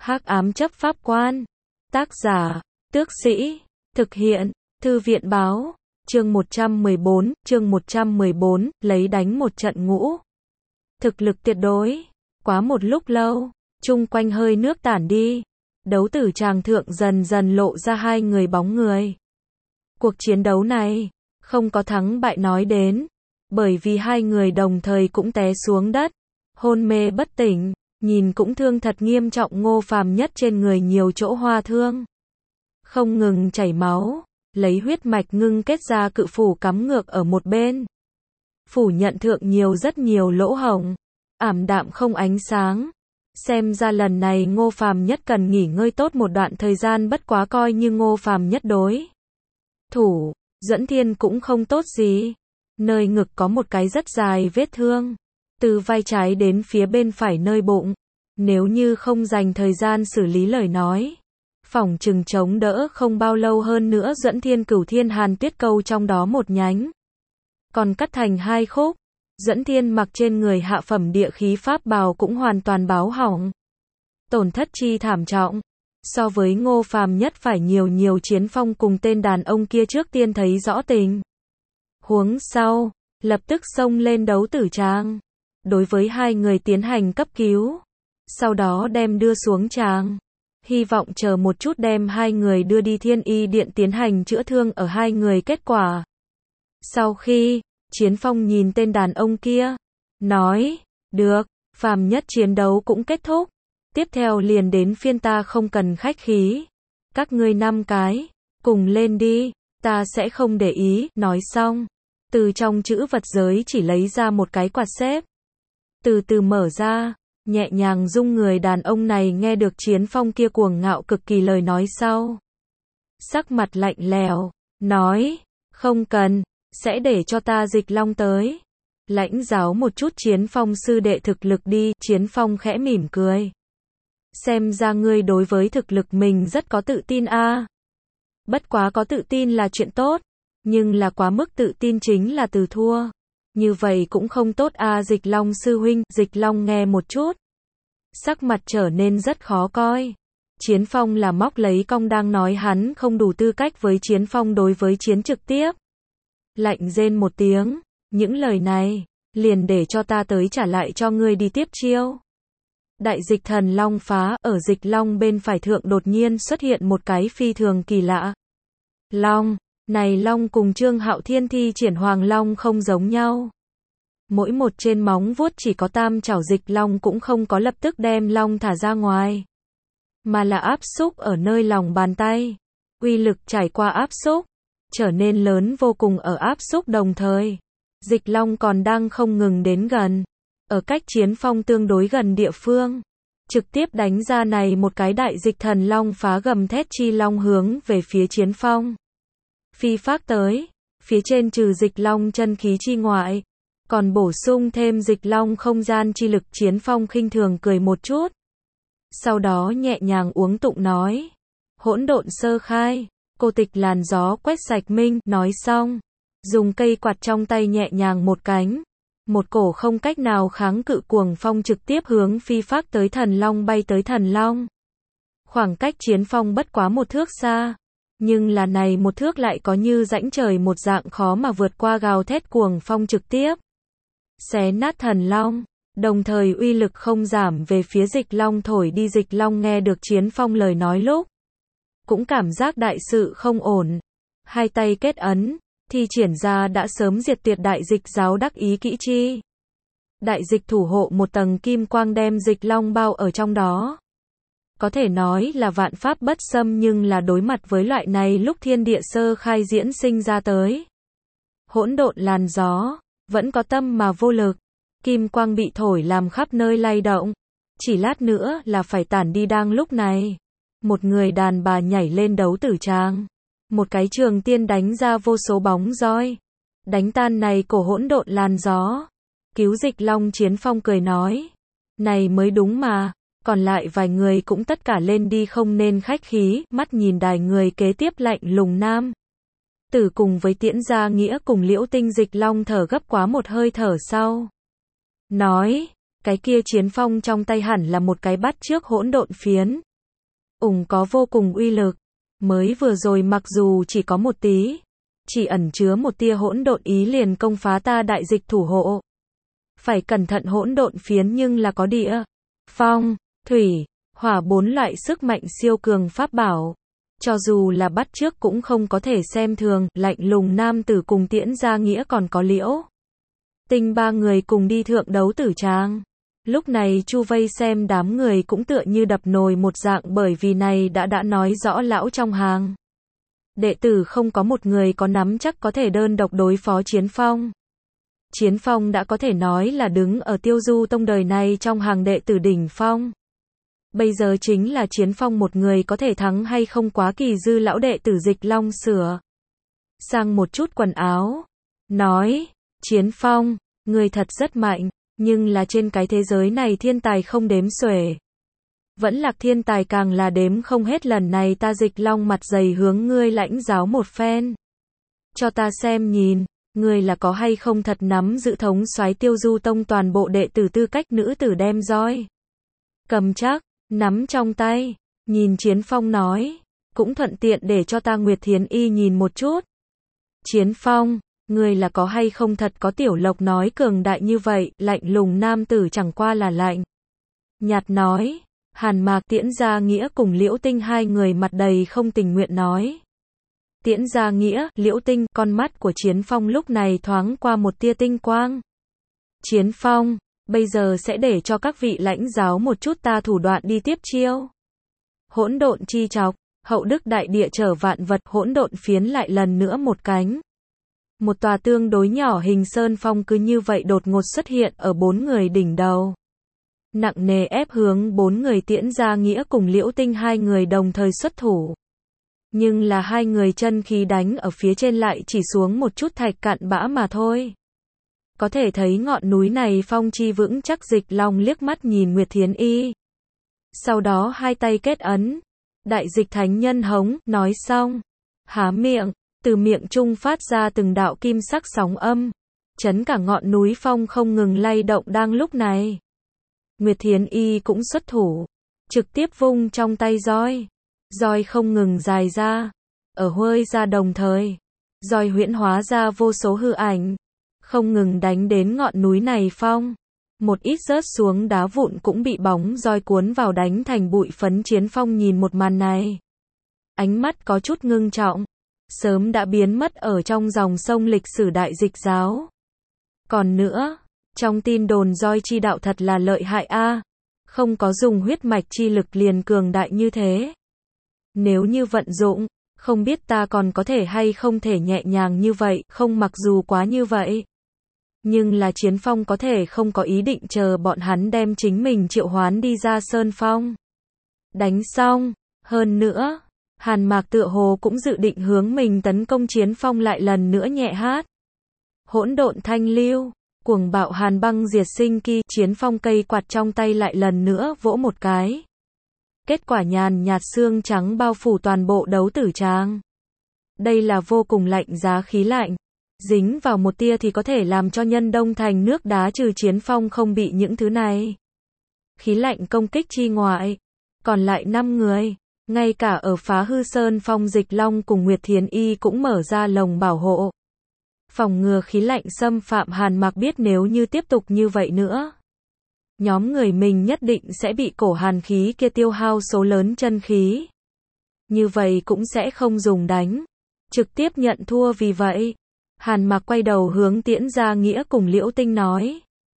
Hắc ám chấp pháp quan. Tác giả, Tước Sĩ. Thực hiện, Thư viện báo. Chương 114, lấy đánh một trận ngũ. Thực lực tuyệt đối. Quá một lúc lâu, chung quanh hơi nước tản đi. Đấu tử tràng thượng dần dần lộ ra hai người bóng người. Cuộc chiến đấu này, không có thắng bại nói đến. Bởi vì hai người đồng thời cũng té xuống đất. Hôn mê bất tỉnh, nhìn cũng thương thật nghiêm trọng. Ngô Phàm Nhất trên người nhiều chỗ hoa thương. Không ngừng chảy máu, lấy huyết mạch ngưng kết ra cự phủ cắm ngược ở một bên. Phủ nhận thượng rất nhiều lỗ hổng, ảm đạm không ánh sáng. Xem ra lần này Ngô Phàm Nhất cần nghỉ ngơi tốt một đoạn thời gian, bất quá coi như Ngô Phàm Nhất đối thủ, Duẫn Thiên cũng không tốt gì. Nơi ngực có một cái rất dài vết thương, từ vai trái đến phía bên phải nơi bụng. Nếu như không dành thời gian xử lý lời nói, phỏng chừng chống đỡ không bao lâu. Hơn nữa Duẫn Thiên Cửu Thiên Hàn Tuyết Câu trong đó một nhánh còn cắt thành hai khúc. Duẫn Thiên mặc trên người hạ phẩm địa khí pháp bào cũng hoàn toàn báo hỏng, tổn thất chi thảm trọng. So với Ngô Phàm Nhất phải nhiều. Chiến Phong cùng tên đàn ông kia trước tiên thấy rõ tình huống sau, lập tức xông lên đấu tử tràng, đối với hai người tiến hành cấp cứu, sau đó đem đưa xuống tràng. Hy vọng chờ một chút đem hai người đưa đi Thiên Y Điện tiến hành chữa thương ở hai người. Kết quả, sau khi Chiến Phong nhìn tên đàn ông kia, nói, được, Phàm Nhất chiến đấu cũng kết thúc. Tiếp theo liền đến phiên ta, không cần khách khí. Các ngươi 5 cái, cùng lên đi, ta sẽ không để ý. Nói xong, từ trong trữ vật giới chỉ lấy ra một cái quạt xếp. Từ từ mở ra, nhẹ nhàng rung. Người đàn ông này nghe được Chiến Phong kia cuồng ngạo cực kỳ lời nói sau, sắc mặt lạnh lẽo, nói, không cần, sẽ để cho ta Dịch Long tới lãnh giáo một chút Chiến Phong sư đệ thực lực đi. Chiến Phong khẽ mỉm cười. Xem ra ngươi đối với thực lực mình rất có tự tin a. Bất quá có tự tin là chuyện tốt, nhưng là quá mức tự tin chính là từ thua. Như vậy cũng không tốt a. Dịch Long sư huynh. Dịch Long nghe một chút, sắc mặt trở nên rất khó coi. Chiến Phong là móc lấy cong đang nói hắn không đủ tư cách với Chiến Phong đối với chiến trực tiếp. Lạnh rên một tiếng, những lời này, liền để cho ta tới trả lại cho ngươi đi tiếp chiêu. Đại dịch thần long phá. Ở Dịch Long bên phải thượng đột nhiên xuất hiện một cái phi thường kỳ lạ long. Này long cùng Trương Hạo Thiên thi triển Hoàng Long không giống nhau. Mỗi một trên móng vuốt chỉ có tam chảo. Dịch Long cũng không có lập tức đem long thả ra ngoài, mà là áp xúc ở nơi lòng bàn tay. Uy lực trải qua áp xúc, trở nên lớn vô cùng. Ở áp xúc đồng thời, Dịch Long còn đang không ngừng đến gần. Ở cách Chiến Phong tương đối gần địa phương, trực tiếp đánh ra này một cái đại dịch thần long phá. Gầm thét chi long hướng về phía Chiến Phong phi phác tới. Phía trên trừ Dịch Long chân khí chi ngoại, còn bổ sung thêm Dịch Long không gian chi lực. Chiến Phong khinh thường cười một chút, sau đó nhẹ nhàng uống tụng nói, hỗn độn sơ khai, cô tịch làn gió quét sạch minh. Nói xong, dùng cây quạt trong tay nhẹ nhàng một cánh, một cổ không cách nào kháng cự cuồng phong trực tiếp hướng phi phác tới thần long bay tới. Thần long khoảng cách Chiến Phong bất quá 1 thước xa, nhưng là này 1 thước lại có như rãnh trời một dạng, khó mà vượt qua. Gào thét cuồng phong trực tiếp xé nát thần long, đồng thời uy lực không giảm về phía Dịch Long thổi đi. Dịch Long nghe được Chiến Phong lời nói lúc, cũng cảm giác đại sự không ổn, hai tay kết ấn, thi triển ra đã sớm diệt tuyệt đại dịch giáo đắc ý kỹ chi. Đại dịch thủ hộ, một tầng kim quang đem Dịch Long bao ở trong đó. Có thể nói là vạn pháp bất xâm, nhưng là đối mặt với loại này lúc thiên địa sơ khai diễn sinh ra tới hỗn độn làn gió, vẫn có tâm mà vô lực. Kim quang bị thổi làm khắp nơi lay động, chỉ lát nữa là phải tản đi. Đang lúc này, một người đàn bà nhảy lên đấu tử tràng, một cái trường tiên đánh ra vô số bóng roi, đánh tan này cổ hỗn độn làn gió, cứu Dịch Long. Chiến Phong cười nói, này mới đúng mà, còn lại vài người cũng tất cả lên đi, không nên khách khí. Mắt nhìn đài người kế tiếp lạnh lùng nam tử cùng với Tiễn Gia Nghĩa cùng Liễu Tinh. Dịch Long thở gấp quá một hơi thở sau, nói, cái kia Chiến Phong trong tay hẳn là một cái bắt chước hỗn độn phiến. có vô cùng uy lực. Mới vừa rồi mặc dù chỉ có một tí, chỉ ẩn chứa một tia hỗn độn ý liền công phá ta đại dịch thủ hộ. Phải cẩn thận hỗn độn phiến nhưng là có địa, phong, thủy, hỏa 4 loại sức mạnh siêu cường pháp bảo. Cho dù là bắt chước cũng không có thể xem thường, lạnh lùng nam tử cùng Tiễn Gia Nghĩa còn có Liễu Tinh 3 người cùng đi thượng đấu tử tràng. Lúc này chu vây xem đám người cũng tựa như đập nồi một dạng bởi vì này đã nói rõ lão trong hàng. Đệ tử không có một người có nắm chắc có thể đơn độc đối phó Chiến Phong. Chiến Phong đã có thể nói là đứng ở Tiêu Du Tông đời này trong hàng đệ tử đỉnh phong. Bây giờ chính là Chiến Phong một người có thể thắng hay không quá kỳ dư lão đệ tử Dịch Long sửa sang một chút quần áo. Nói, Chiến Phong, người thật rất mạnh, nhưng là trên cái thế giới này thiên tài không đếm xuể. Vẫn Lạc thiên tài càng là đếm không hết, lần này ta Dịch Long mặt dày hướng ngươi lãnh giáo một phen. Cho ta xem nhìn, ngươi là có hay không thật nắm giữ thống soái Tiêu Du Tông toàn bộ đệ tử tư cách nữ tử đem roi cầm chắc, nắm trong tay. Nhìn Chiến Phong nói, cũng thuận tiện để cho ta Nguyệt Thiến Y nhìn một chút. Chiến Phong, ngươi là có hay không thật có Tiểu Lộc nói cường đại như vậy, lạnh lùng nam tử chẳng qua là lạnh nhạt nói. Hàn Mạc, Tiễn Gia Nghĩa cùng Liễu Tinh hai người mặt đầy không tình nguyện nói. Tiễn Gia Nghĩa, Liễu Tinh, con mắt của Chiến Phong lúc này thoáng qua một tia tinh quang. Chiến Phong, bây giờ sẽ để cho các vị lãnh giáo một chút ta thủ đoạn đi tiếp chiêu. Hỗn độn chi chọc, hậu đức đại địa trở vạn vật, hỗn độn phiến lại lần nữa một cánh. Một tòa tương đối nhỏ hình sơn phong cứ như vậy đột ngột xuất hiện ở 4 người đỉnh đầu. Nặng nề ép hướng 4 người. Tiễn Gia Nghĩa cùng Liễu Tinh hai người đồng thời xuất thủ. Nhưng là hai người chân khí đánh ở phía trên lại chỉ xuống một chút thạch cạn bã mà thôi. Có thể thấy ngọn núi này phong chi vững chắc. Dịch Long liếc mắt nhìn Nguyệt Thiến Y. Sau đó hai tay kết ấn. Đại dịch thánh nhân hống, nói xong. Há miệng, từ miệng trung phát ra từng đạo kim sắc sóng âm. Chấn cả ngọn núi phong không ngừng lay động. Đang lúc này, Nguyệt Thiến Y cũng xuất thủ. Trực tiếp vung trong tay roi. Roi không ngừng dài ra. Ở huơi ra đồng thời, roi huyễn hóa ra vô số hư ảnh. Không ngừng đánh đến ngọn núi này phong. Một ít rớt xuống đá vụn cũng bị bóng roi cuốn vào đánh thành bụi phấn. Chiến Phong nhìn một màn này, ánh mắt có chút ngưng trọng. Sớm đã biến mất ở trong dòng sông lịch sử đại dịch giáo. Còn nữa, trong tin đồn roi chi đạo thật là lợi hại a, không có dùng huyết mạch chi lực liền cường đại như thế. Nếu như vận dụng, không biết ta còn có thể hay không thể nhẹ nhàng như vậy, không mặc dù quá như vậy. Nhưng là Chiến Phong có thể không có ý định chờ bọn hắn đem chính mình triệu hoán đi ra sơn phong. Đánh xong, hơn nữa, Hàn Mạc tựa hồ cũng dự định hướng mình tấn công. Chiến Phong lại lần nữa nhẹ hát. Hỗn độn thanh lưu, cuồng bạo hàn băng diệt sinh ki. Chiến Phong cây quạt trong tay lại lần nữa vỗ một cái. Kết quả nhàn nhạt xương trắng bao phủ toàn bộ đấu tử tràng. Đây là vô cùng lạnh giá khí lạnh. Dính vào một tia thì có thể làm cho nhân đông thành nước đá. Trừ Chiến Phong không bị những thứ này khí lạnh công kích chi ngoại, còn lại 5 người, ngay cả ở Phá Hư Sơn Phong Dịch Long cùng Nguyệt Thiến Y cũng mở ra lồng bảo hộ, phòng ngừa khí lạnh xâm phạm. Hàn Mạc biết nếu như tiếp tục như vậy nữa, nhóm người mình nhất định sẽ bị cổ hàn khí kia tiêu hao số lớn chân khí. Như vậy cũng sẽ không dùng đánh, trực tiếp nhận thua. Vì vậy, Hàn Mạc quay đầu hướng Tiễn Gia Nghĩa cùng Liễu Tinh nói.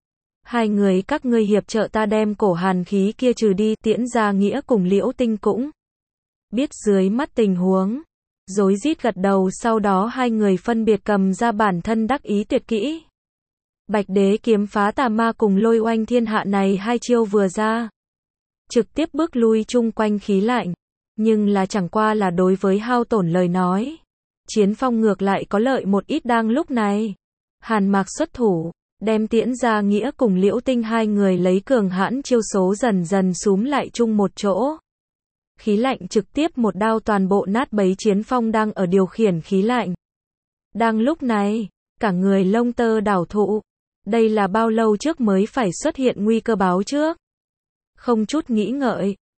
Hai người các ngươi hiệp trợ ta đem cổ hàn khí kia trừ đi. Tiễn Gia Nghĩa cùng Liễu Tinh cũng biết dưới mắt tình huống, rối rít gật đầu. Sau đó hai người phân biệt cầm ra bản thân đắc ý tuyệt kỹ. Bạch Đế kiếm phá tà ma cùng Lôi oanh thiên hạ này hai chiêu vừa ra, trực tiếp bước lui chung quanh khí lạnh. Nhưng là chẳng qua là đối với hao tổn lời nói, Chiến Phong ngược lại có lợi một ít. Đang lúc này, Hàn Mạc xuất thủ, đem Tiễn Gia Nghĩa cùng Liễu Tinh hai người lấy cường hãn chiêu số dần dần xúm lại chung một chỗ. Khí lạnh trực tiếp một đao toàn bộ nát bấy. Chiến Phong đang ở điều khiển khí lạnh. Đang lúc này, cả người lông tơ đảo thụ. Đây là bao lâu trước mới phải xuất hiện nguy cơ báo trước? Không chút nghĩ ngợi,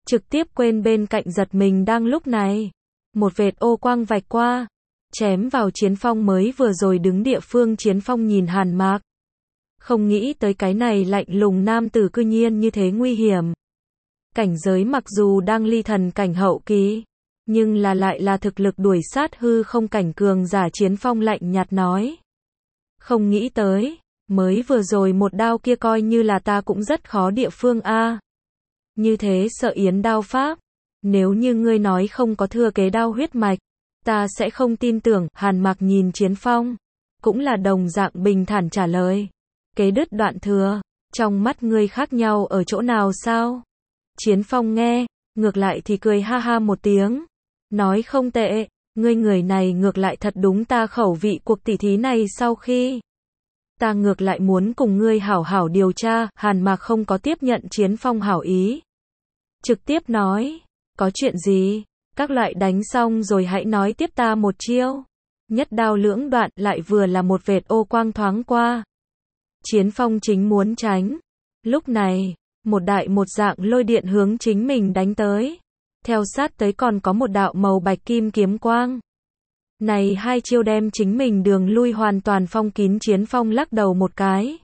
trực tiếp quên bên cạnh giật mình đang lúc này. Một vệt ô quang vạch qua, chém vào Chiến Phong mới vừa rồi đứng địa phương. Chiến Phong nhìn Hàn Mạc. Không nghĩ tới cái này lạnh lùng nam tử cư nhiên như thế nguy hiểm. Cảnh giới mặc dù đang ly thần cảnh hậu kỳ, nhưng lại là thực lực đuổi sát hư không cảnh cường giả. Chiến Phong lạnh nhạt nói. Không nghĩ tới, mới vừa rồi một đao kia coi như là ta cũng rất khó địa phương a. Như thế sợ yến đao pháp, nếu như ngươi nói không có thừa kế đao huyết mạch, ta sẽ không tin tưởng. Hàn Mạc nhìn Chiến Phong, cũng là đồng dạng bình thản trả lời. Kế đứt đoạn thừa, trong mắt ngươi khác nhau ở chỗ nào sao? Chiến Phong nghe, ngược lại thì cười ha ha một tiếng, nói không tệ, ngươi người này ngược lại thật đúng ta khẩu vị. Cuộc tỉ thí này sau khi, ta ngược lại muốn cùng ngươi hảo hảo điều tra. Hàn Mạc không có tiếp nhận Chiến Phong hảo ý, trực tiếp nói, có chuyện gì, các loại đánh xong rồi hãy nói tiếp ta một chiêu. Nhất đao lưỡng đoạn, lại vừa là một vệt ô quang thoáng qua. Chiến Phong chính muốn tránh, lúc này, một đại một dạng lôi điện hướng chính mình đánh tới. Theo sát tới còn có một đạo màu bạch kim kiếm quang. Này hai chiêu đem chính mình đường lui hoàn toàn phong kín. Chiến Phong lắc đầu một cái,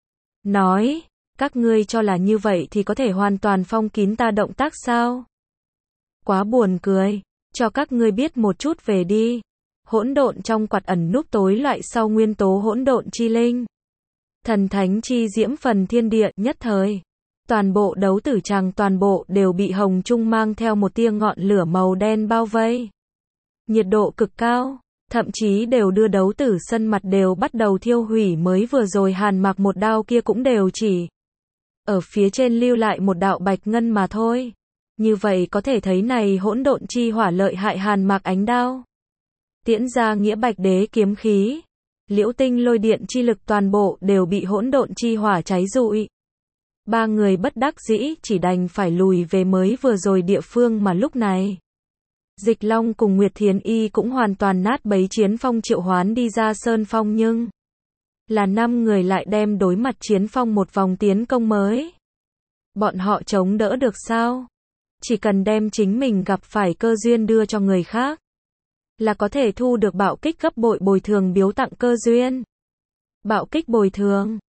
nói, các ngươi cho là như vậy thì có thể hoàn toàn phong kín ta động tác sao? Quá buồn cười, cho các ngươi biết một chút về đi. Hỗn độn trong quạt ẩn núp tối loại sau nguyên tố hỗn độn chi linh. Thần thánh chi diễm phần thiên địa. Nhất thời, toàn bộ đấu tử tràng toàn bộ đều bị hồng trung mang theo một tia ngọn lửa màu đen bao vây. Nhiệt độ cực cao, thậm chí đều đưa đấu tử sân mặt đều bắt đầu thiêu hủy. Mới vừa rồi Hàn Mạc một đao kia cũng đều chỉ ở phía trên lưu lại một đạo bạch ngân mà thôi. Như vậy có thể thấy này hỗn độn chi hỏa lợi hại. Hàn Mạc ánh đao tiễn ra nghĩa bạch đế kiếm khí, liễu tinh lôi điện chi lực toàn bộ đều bị hỗn độn chi hỏa cháy rụi. Ba người bất đắc dĩ chỉ đành phải lùi về mới vừa rồi địa phương. Mà lúc này, Dịch Long cùng Nguyệt Thiền Y cũng hoàn toàn nát bấy. Chiến Phong triệu hoán đi ra sơn phong nhưng là 5 người lại đem đối mặt Chiến Phong một vòng tiến công mới. Bọn họ chống đỡ được sao? Chỉ cần đem chính mình gặp phải cơ duyên đưa cho người khác, là có thể thu được bạo kích gấp bội bồi thường biếu tặng cơ duyên. Bạo kích bồi thường,